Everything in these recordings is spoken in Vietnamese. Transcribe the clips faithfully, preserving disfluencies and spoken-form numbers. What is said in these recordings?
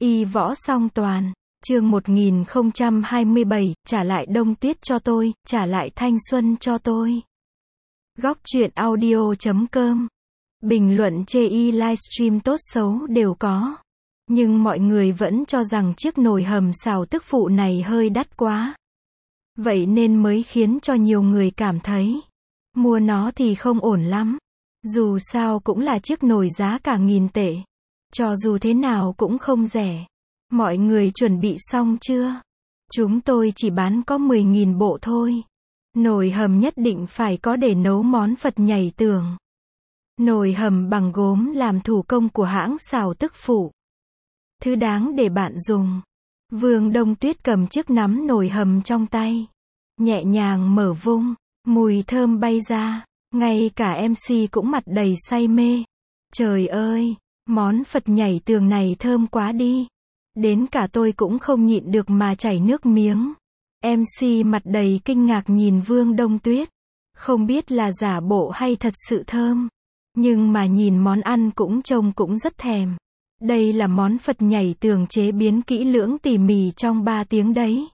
Y Võ Song Toàn, chương một nghìn không trăm hai mươi bảy, trả lại đông tuyết cho tôi, trả lại thanh xuân cho tôi. Góc truyện audio chấm com. Bình luận chê y livestream tốt xấu đều có. Nhưng mọi người vẫn cho rằng chiếc nồi hầm xào tức phụ này hơi đắt quá. Vậy nên mới khiến cho nhiều người cảm thấy mua nó thì không ổn lắm. Dù sao cũng là chiếc nồi giá cả nghìn tệ. Cho dù thế nào cũng không rẻ. Mọi người chuẩn bị xong chưa? Chúng tôi chỉ bán có mười nghìn bộ thôi. Nồi hầm nhất định phải có để nấu món Phật nhảy tường. Nồi hầm bằng gốm làm thủ công của hãng xào tức phụ. Thứ đáng để bạn dùng. Vương Đông Tuyết cầm chiếc nắm nồi hầm trong tay. Nhẹ nhàng mở vung. Mùi thơm bay ra. Ngay cả em xê cũng mặt đầy say mê. Trời ơi! Món Phật nhảy tường này thơm quá đi. Đến cả tôi cũng không nhịn được mà chảy nước miếng. em xê mặt đầy kinh ngạc nhìn Vương Đông Tuyết. Không biết là giả bộ hay thật sự thơm. Nhưng mà nhìn món ăn cũng trông cũng rất thèm. Đây là món Phật nhảy tường chế biến kỹ lưỡng tỉ mỉ trong ba tiếng đấy.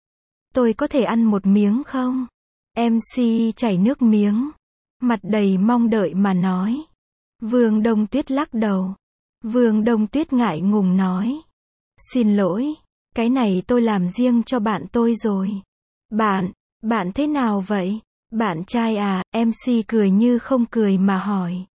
Tôi có thể ăn một miếng không? em xê chảy nước miếng. Mặt đầy mong đợi mà nói. Vương Đông Tuyết lắc đầu. Vương Đông Tuyết ngại ngùng nói. Xin lỗi, cái này tôi làm riêng cho bạn tôi rồi. Bạn, bạn thế nào vậy? Bạn trai à? em xê cười như không cười mà hỏi.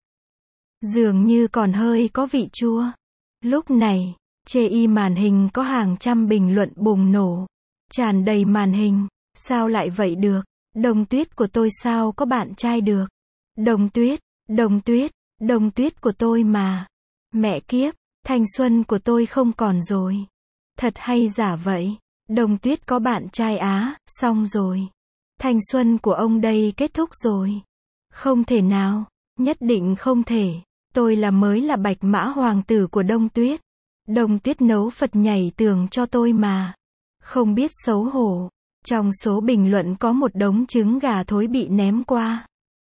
Dường như còn hơi có vị chua. Lúc này, chê y màn hình có hàng trăm bình luận bùng nổ. Tràn đầy màn hình. Sao lại vậy được? Đông Tuyết của tôi sao có bạn trai được? Đông Tuyết, Đông Tuyết, Đông Tuyết của tôi mà. Mẹ kiếp, thanh xuân của tôi không còn rồi. Thật hay giả vậy? Đông Tuyết có bạn trai á, xong rồi. Thanh xuân của ông đây kết thúc rồi. Không thể nào, nhất định không thể. Tôi là mới là bạch mã hoàng tử của Đông Tuyết. Đông Tuyết nấu Phật nhảy tường cho tôi mà. Không biết xấu hổ. Trong số bình luận có một đống trứng gà thối bị ném qua.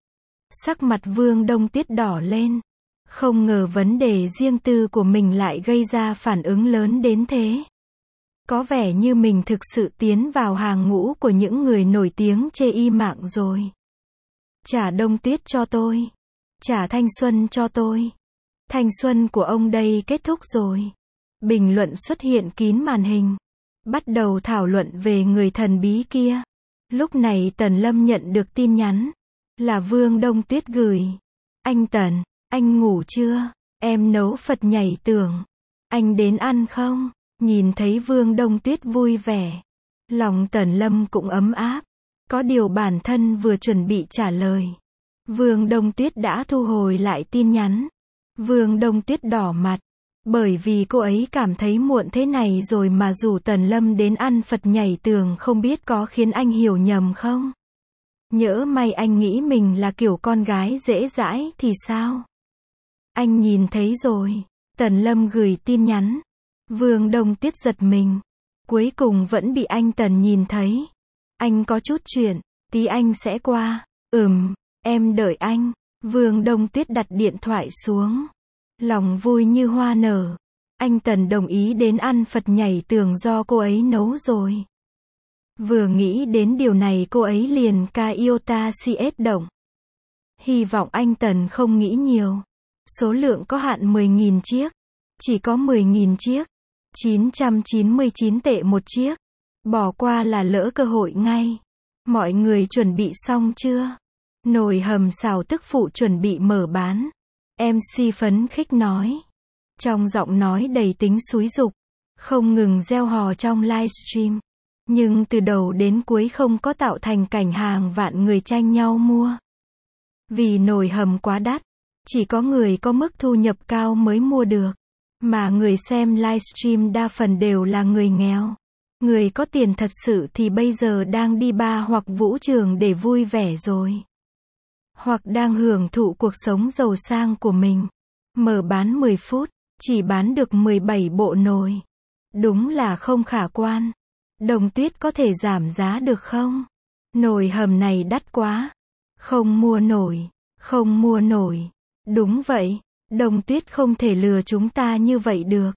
Sắc mặt Vương Đông Tuyết đỏ lên. Không ngờ vấn đề riêng tư của mình lại gây ra phản ứng lớn đến thế. Có vẻ như mình thực sự tiến vào hàng ngũ của những người nổi tiếng chê y mạng rồi. Trả Đông Tuyết cho tôi. Trả thanh xuân cho tôi. Thanh xuân của ông đây kết thúc rồi. Bình luận xuất hiện kín màn hình. Bắt đầu thảo luận về người thần bí kia. Lúc này Tần Lâm nhận được tin nhắn. Là Vương Đông Tuyết gửi. Anh Tần, anh ngủ chưa? Em nấu Phật nhảy tường. Anh đến ăn không? Nhìn thấy Vương Đông Tuyết vui vẻ. Lòng Tần Lâm cũng ấm áp. Có điều bản thân vừa chuẩn bị trả lời. Vương Đông Tuyết đã thu hồi lại tin nhắn. Vương Đông Tuyết đỏ mặt. Bởi vì cô ấy cảm thấy muộn thế này rồi mà rủ Tần Lâm đến ăn Phật nhảy tường không biết có khiến anh hiểu nhầm không? Nhỡ may anh nghĩ mình là kiểu con gái dễ dãi thì sao? Anh nhìn thấy rồi. Tần Lâm gửi tin nhắn. Vương Đông Tuyết giật mình. Cuối cùng vẫn bị anh Tần nhìn thấy. Anh có chút chuyện. Tí anh sẽ qua. Ừm, em đợi anh. Vương Đông Tuyết đặt điện thoại xuống. Lòng vui như hoa nở. Anh Tần đồng ý đến ăn Phật nhảy tường do cô ấy nấu rồi. Vừa nghĩ đến điều này cô ấy liền ca iota cs động. Hy vọng anh Tần không nghĩ nhiều. Số lượng có hạn mười nghìn chiếc. Chỉ có mười nghìn chiếc. chín trăm chín mươi chín tệ một chiếc. Bỏ qua là lỡ cơ hội ngay. Mọi người chuẩn bị xong chưa? Nồi hầm xào tức phụ chuẩn bị mở bán. em xê phấn khích nói. Trong giọng nói đầy tính xúi giục. Không ngừng gieo hò trong livestream. Nhưng từ đầu đến cuối không có tạo thành cảnh hàng vạn người tranh nhau mua. Vì nồi hầm quá đắt. Chỉ có người có mức thu nhập cao mới mua được. Mà người xem livestream đa phần đều là người nghèo. Người có tiền thật sự thì bây giờ đang đi bar hoặc vũ trường để vui vẻ rồi. Hoặc đang hưởng thụ cuộc sống giàu sang của mình. Mở bán mười phút, chỉ bán được mười bảy bộ nồi. Đúng là không khả quan. Đông Tuyết có thể giảm giá được không? Nồi hầm này đắt quá. Không mua nổi. Không mua nổi. Đúng vậy. Đông Tuyết không thể lừa chúng ta như vậy được.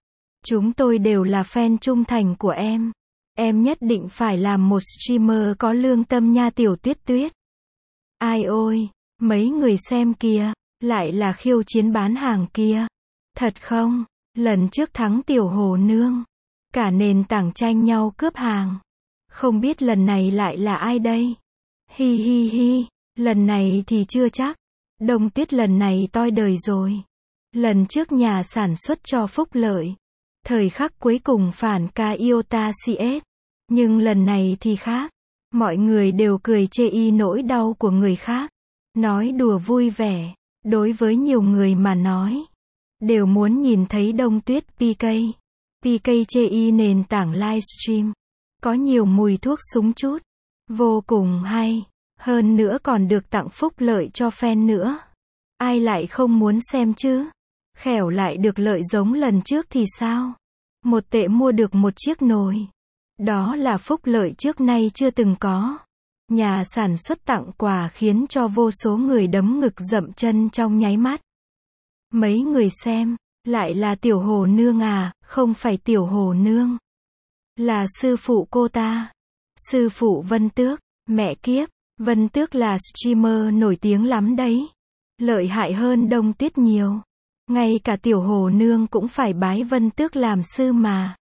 Chúng tôi đều là fan trung thành của em. Em nhất định phải làm một streamer có lương tâm nha Tiểu Tuyết Tuyết. Ai ôi, mấy người xem kìa, lại là khiêu chiến bán hàng kia. Thật không? Lần trước thắng Tiểu Hồ Nương. Cả nền tảng tranh nhau cướp hàng. Không biết lần này lại là ai đây? Hi hi hi, lần này thì chưa chắc. Đông Tuyết lần này toi đời rồi. Lần trước nhà sản xuất cho phúc lợi. Thời khắc cuối cùng phản ca Iota xê ét. Nhưng lần này thì khác. Mọi người đều cười chê y nỗi đau của người khác. Nói đùa vui vẻ. Đối với nhiều người mà nói. Đều muốn nhìn thấy Đông Tuyết pê ca. pê ca chê y nền tảng livestream. Có nhiều mùi thuốc súng chút. Vô cùng hay. Hơn nữa còn được tặng phúc lợi cho fan nữa. Ai lại không muốn xem chứ? Khẻo lại được lợi giống lần trước thì sao? Một tệ mua được một chiếc nồi. Đó là phúc lợi trước nay chưa từng có. Nhà sản xuất tặng quà khiến cho vô số người đấm ngực dậm chân trong nháy mắt. Mấy người xem, lại là Tiểu Hồ Nương à, không phải Tiểu Hồ Nương. Là sư phụ cô ta. Sư phụ Vân Tước, mẹ kiếp, Vân Tước là streamer nổi tiếng lắm đấy. Lợi hại hơn Đông Tuyết nhiều. Ngay cả Tiểu Hồ Nương cũng phải bái Vân Tước làm sư mà.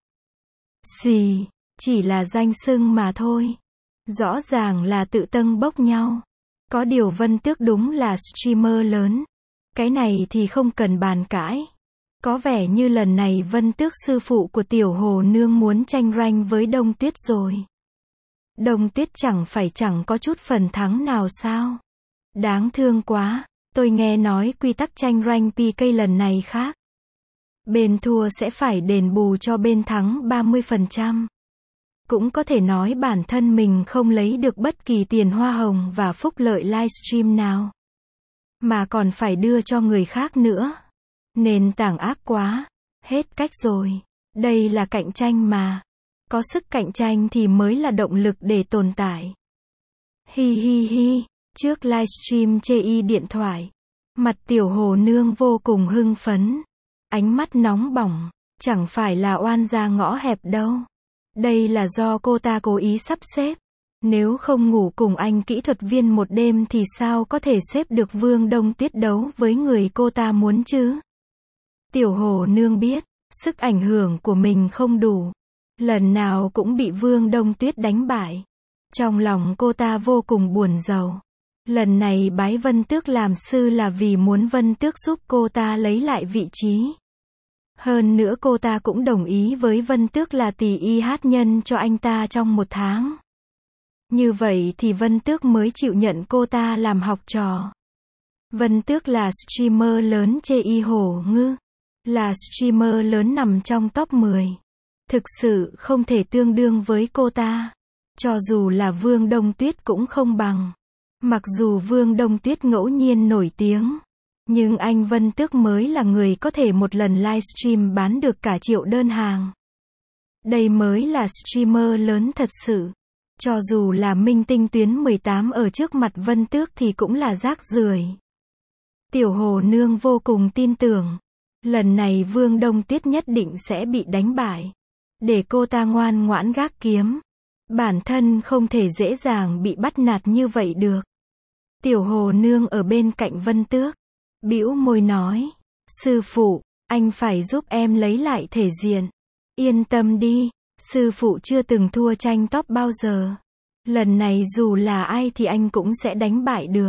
Xì, chỉ là danh xưng mà thôi. Rõ ràng là tự tâng bốc nhau. Có điều Vân Tước đúng là streamer lớn. Cái này thì không cần bàn cãi. Có vẻ như lần này Vân Tước sư phụ của Tiểu Hồ Nương muốn tranh ranh với Đông Tuyết rồi. Đông Tuyết chẳng phải chẳng có chút phần thắng nào sao? Đáng thương quá. Tôi nghe nói quy tắc tranh rank pê ca lần này khác. Bên thua sẽ phải đền bù cho bên thắng ba mươi phần trăm. Cũng có thể nói bản thân mình không lấy được bất kỳ tiền hoa hồng và phúc lợi livestream nào. Mà còn phải đưa cho người khác nữa. Nền tảng ác quá. Hết cách rồi. Đây là cạnh tranh mà. Có sức cạnh tranh thì mới là động lực để tồn tại. Hi hi hi. Trước livestream chê y điện thoại. Mặt Tiểu Hồ Nương vô cùng hưng phấn. Ánh mắt nóng bỏng. Chẳng phải là oan gia ngõ hẹp đâu. Đây là do cô ta cố ý sắp xếp. Nếu không ngủ cùng anh kỹ thuật viên một đêm thì sao có thể xếp được Vương Đông Tuyết đấu với người cô ta muốn chứ? Tiểu Hồ Nương biết, sức ảnh hưởng của mình không đủ. Lần nào cũng bị Vương Đông Tuyết đánh bại. Trong lòng cô ta vô cùng buồn rầu. Lần này bái Vân Tước làm sư là vì muốn Vân Tước giúp cô ta lấy lại vị trí. Hơn nữa cô ta cũng đồng ý với Vân Tước là tỷ y hát nhân cho anh ta trong một tháng. Như vậy thì Vân Tước mới chịu nhận cô ta làm học trò. Vân Tước là streamer lớn chê y hổ ngư. Là streamer lớn nằm trong top mười. Thực sự không thể tương đương với cô ta. Cho dù là Vương Đông Tuyết cũng không bằng. Mặc dù Vương Đông Tuyết ngẫu nhiên nổi tiếng. Nhưng anh Vân Tước mới là người có thể một lần livestream bán được cả triệu đơn hàng. Đây mới là streamer lớn thật sự. Cho dù là minh tinh tuyến mười tám ở trước mặt Vân Tước thì cũng là rác rưởi. Tiểu Hồ Nương vô cùng tin tưởng. Lần này Vương Đông Tuyết nhất định sẽ bị đánh bại. Để cô ta ngoan ngoãn gác kiếm. Bản thân không thể dễ dàng bị bắt nạt như vậy được. Tiểu Hồ Nương ở bên cạnh Vân Tước. Bĩu môi nói. Sư phụ, anh phải giúp em lấy lại thể diện. Yên tâm đi. Sư phụ chưa từng thua tranh top bao giờ. Lần này dù là ai thì anh cũng sẽ đánh bại được.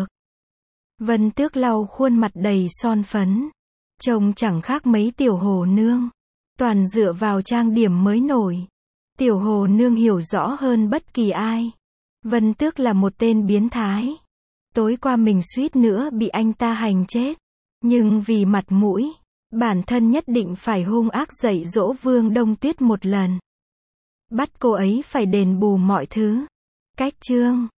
Vân Tước lau khuôn mặt đầy son phấn. Trông chẳng khác mấy Tiểu Hồ Nương. Toàn dựa vào trang điểm mới nổi. Tiểu Hồ Nương hiểu rõ hơn bất kỳ ai. Vân Tước là một tên biến thái. Tối qua mình suýt nữa bị anh ta hành chết. Nhưng vì mặt mũi, bản thân nhất định phải hung ác dạy dỗ Vương Đông Tuyết một lần. Bắt cô ấy phải đền bù mọi thứ. Cách chương